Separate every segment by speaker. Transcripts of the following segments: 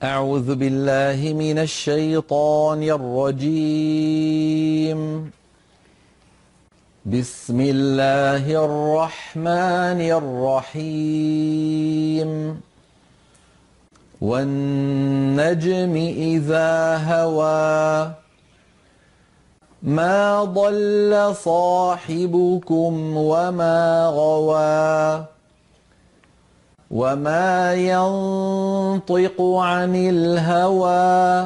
Speaker 1: أعوذ بالله من الشيطان الرجيم. بسم الله الرحمن الرحيم. والنجم إذا هوى ما ضل صاحبكم وما غوى وما ينطق عن الهوى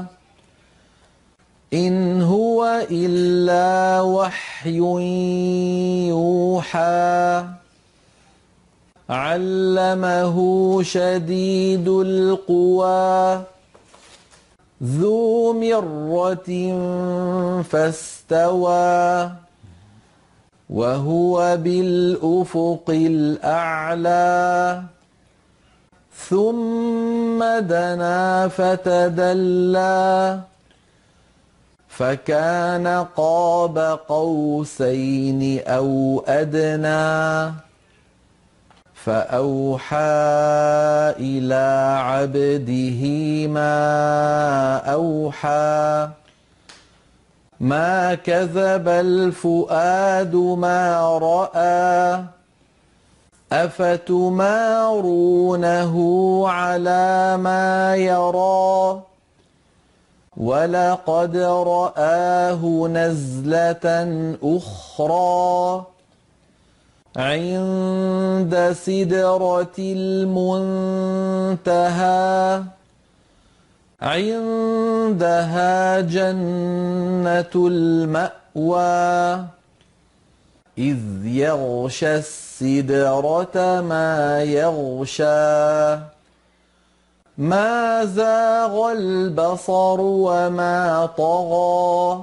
Speaker 1: إن هو إلا وحي يوحى علمه شديد القوى ذو مرة فاستوى وهو بالأفق الأعلى ثم دنا فتدلى فكان قاب قوسين أو أدنى فأوحى إلى عبده ما أوحى ما كذب الفؤاد ما رأى أفتمارونه على ما يرى ولقد رآه نزلة أخرى عند سدرة المنتهى عندها جنة المأوى إذ يغشى السدرة ما يغشى ما زاغ البصر وما طغى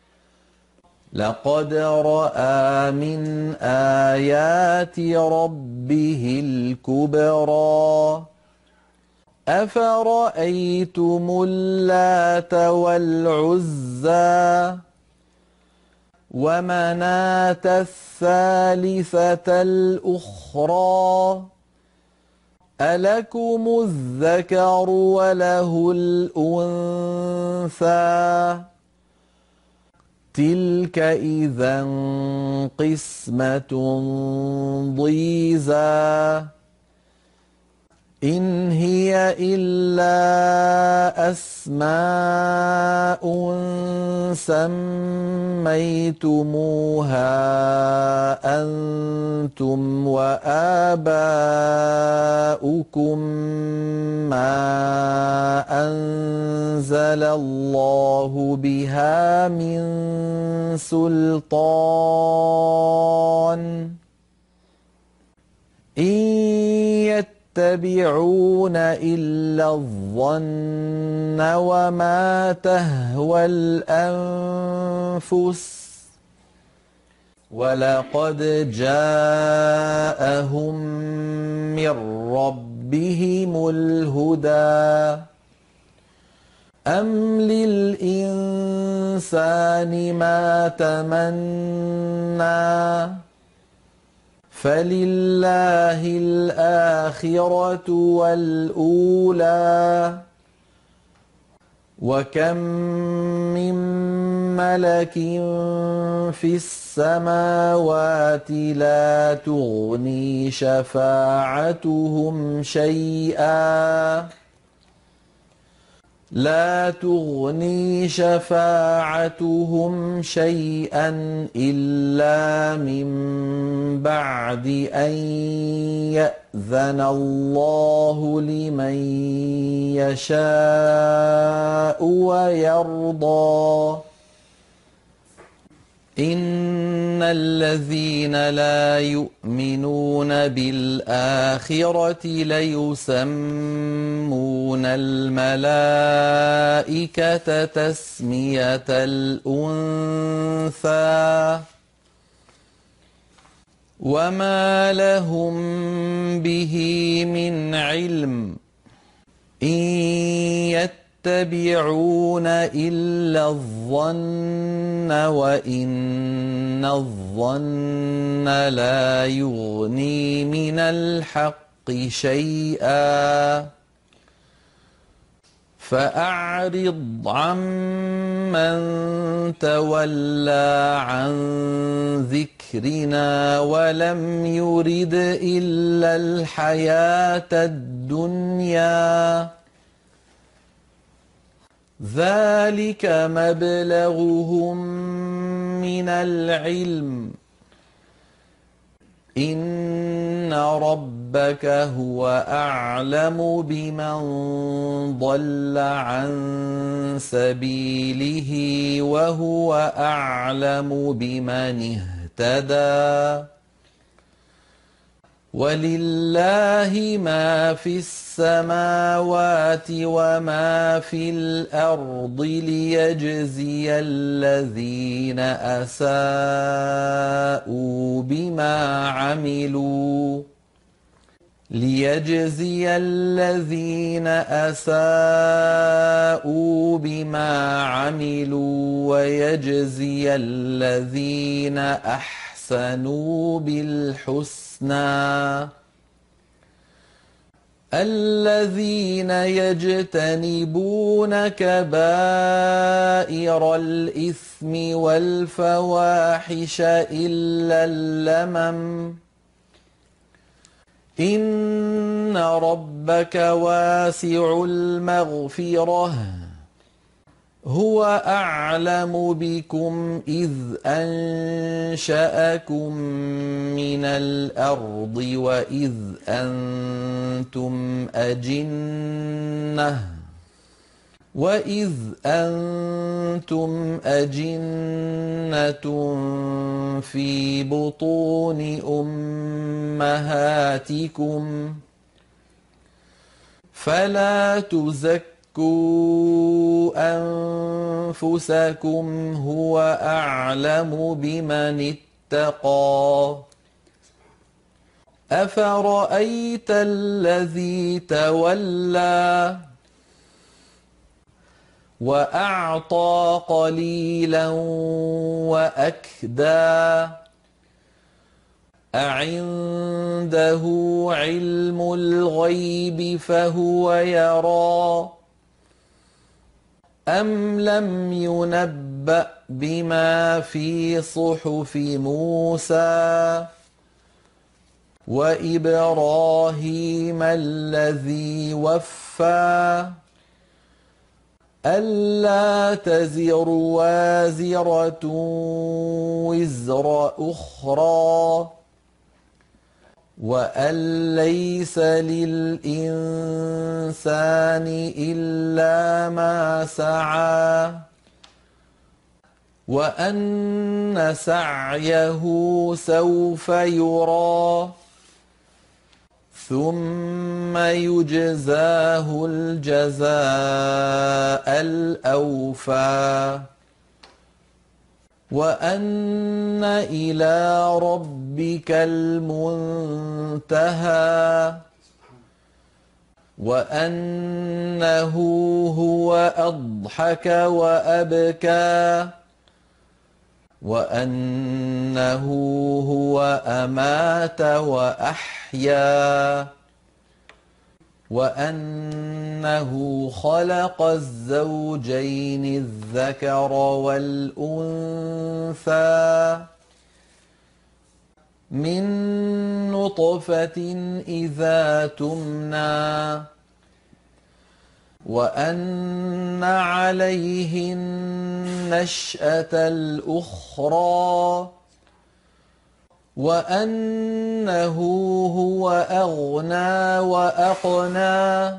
Speaker 1: لقد رأى من آيات ربه الكبرى أفرأيتم اللات والعزى ومناة الثالثة الأخرى ألكم الذكر وله الأنثى تلك إذا قسمة ضيزى إن هي إلا أسماء سميتموها أنتم وآباؤكم ما أنزل الله بها من سلطان إن يتبعون إلا الظن وما تهوى الأنفس ولقد جاءهم من ربهم الهدى أم للإنسان ما تمنى فلله الآخرة والأولى وكم من ملك في السماوات لا تغني شفاعتهم شيئا إلا من بعد أن يأذن الله لمن يشاء ويرضى إن الذين لا يؤمنون بالآخرة ليسمون الملائكة تسمية الأنثى وما لهم به من علم إن يتبعون إلا الظن وإن الظن لا يغني من الحق شيئا فأعرض عمن تولى عن ذكرنا ولم يرد إلا الحياة الدنيا ذلك مبلغهم من العلم إن ربك هو أعلم بمن ضل عن سبيله وهو أعلم بمن اهتدى ولله ما في السماوات وما في الأرض ليجزي الذين أساءوا بما عملوا ويجزي الذين أحسنوا بالحسنى الذين يجتنبون كبائر الإثم والفواحش إلا اللمم إن ربك واسع المغفرة هو أعلم بكم إذ أنشأكم من الأرض وإذ أنتم أجنة في بطون أمهاتكم فلا تزكوا أنفسكم هو أعلم بمن اتقى أفرأيت الذي تولى وأعطى قليلا وأكدى أعنده علم الغيب فهو يرى أم لم ينبأ بما في صحف موسى وإبراهيم الذي وفى ألا تزر وازرة وزر أخرى وأن ليس للإنسان إلا ما سعى وأن سعيه سوف يرى ثم يجزاه الجزاء الأوفى وأن إلى ربك المنتهى وأنه هو أضحك وأبكى وأنه هو أمات وأحيا وأنه خلق الزوجين الذكر والأنثى من نطفة إذا تمنى وأن عليه النشأة الأخرى وأنه هو أغنى وأقنى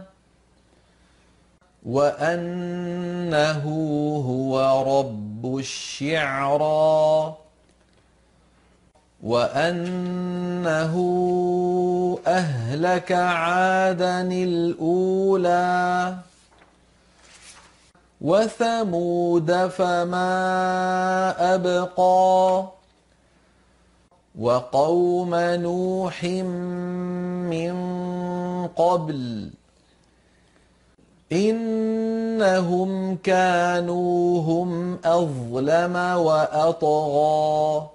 Speaker 1: وأنه هو رب الشعرى وأنه أهلك عادا الأولى وثمود فما أبقى وقوم نوح من قبل إنهم كانوا هم أظلم وأطغى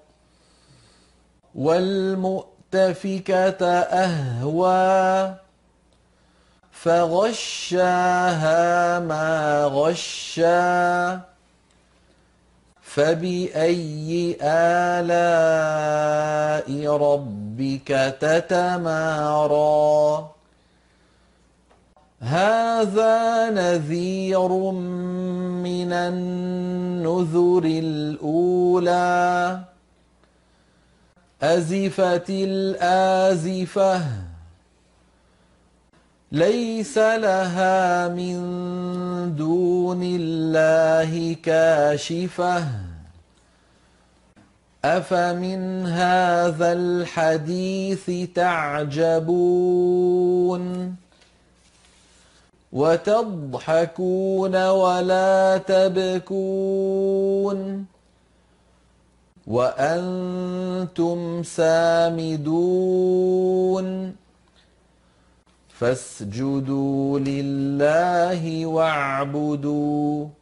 Speaker 1: والمؤتفكة أهوى فغشاها ما غشا فبأي آلاء ربك تتمارى هذا نذير من النذر الأولى أزفت الآزفة ليس لها من دون الله كاشفة أفمن هذا الحديث تعجبون وتضحكون ولا تبكون وأنتم سامدون فاسجدوا لله واعبدوا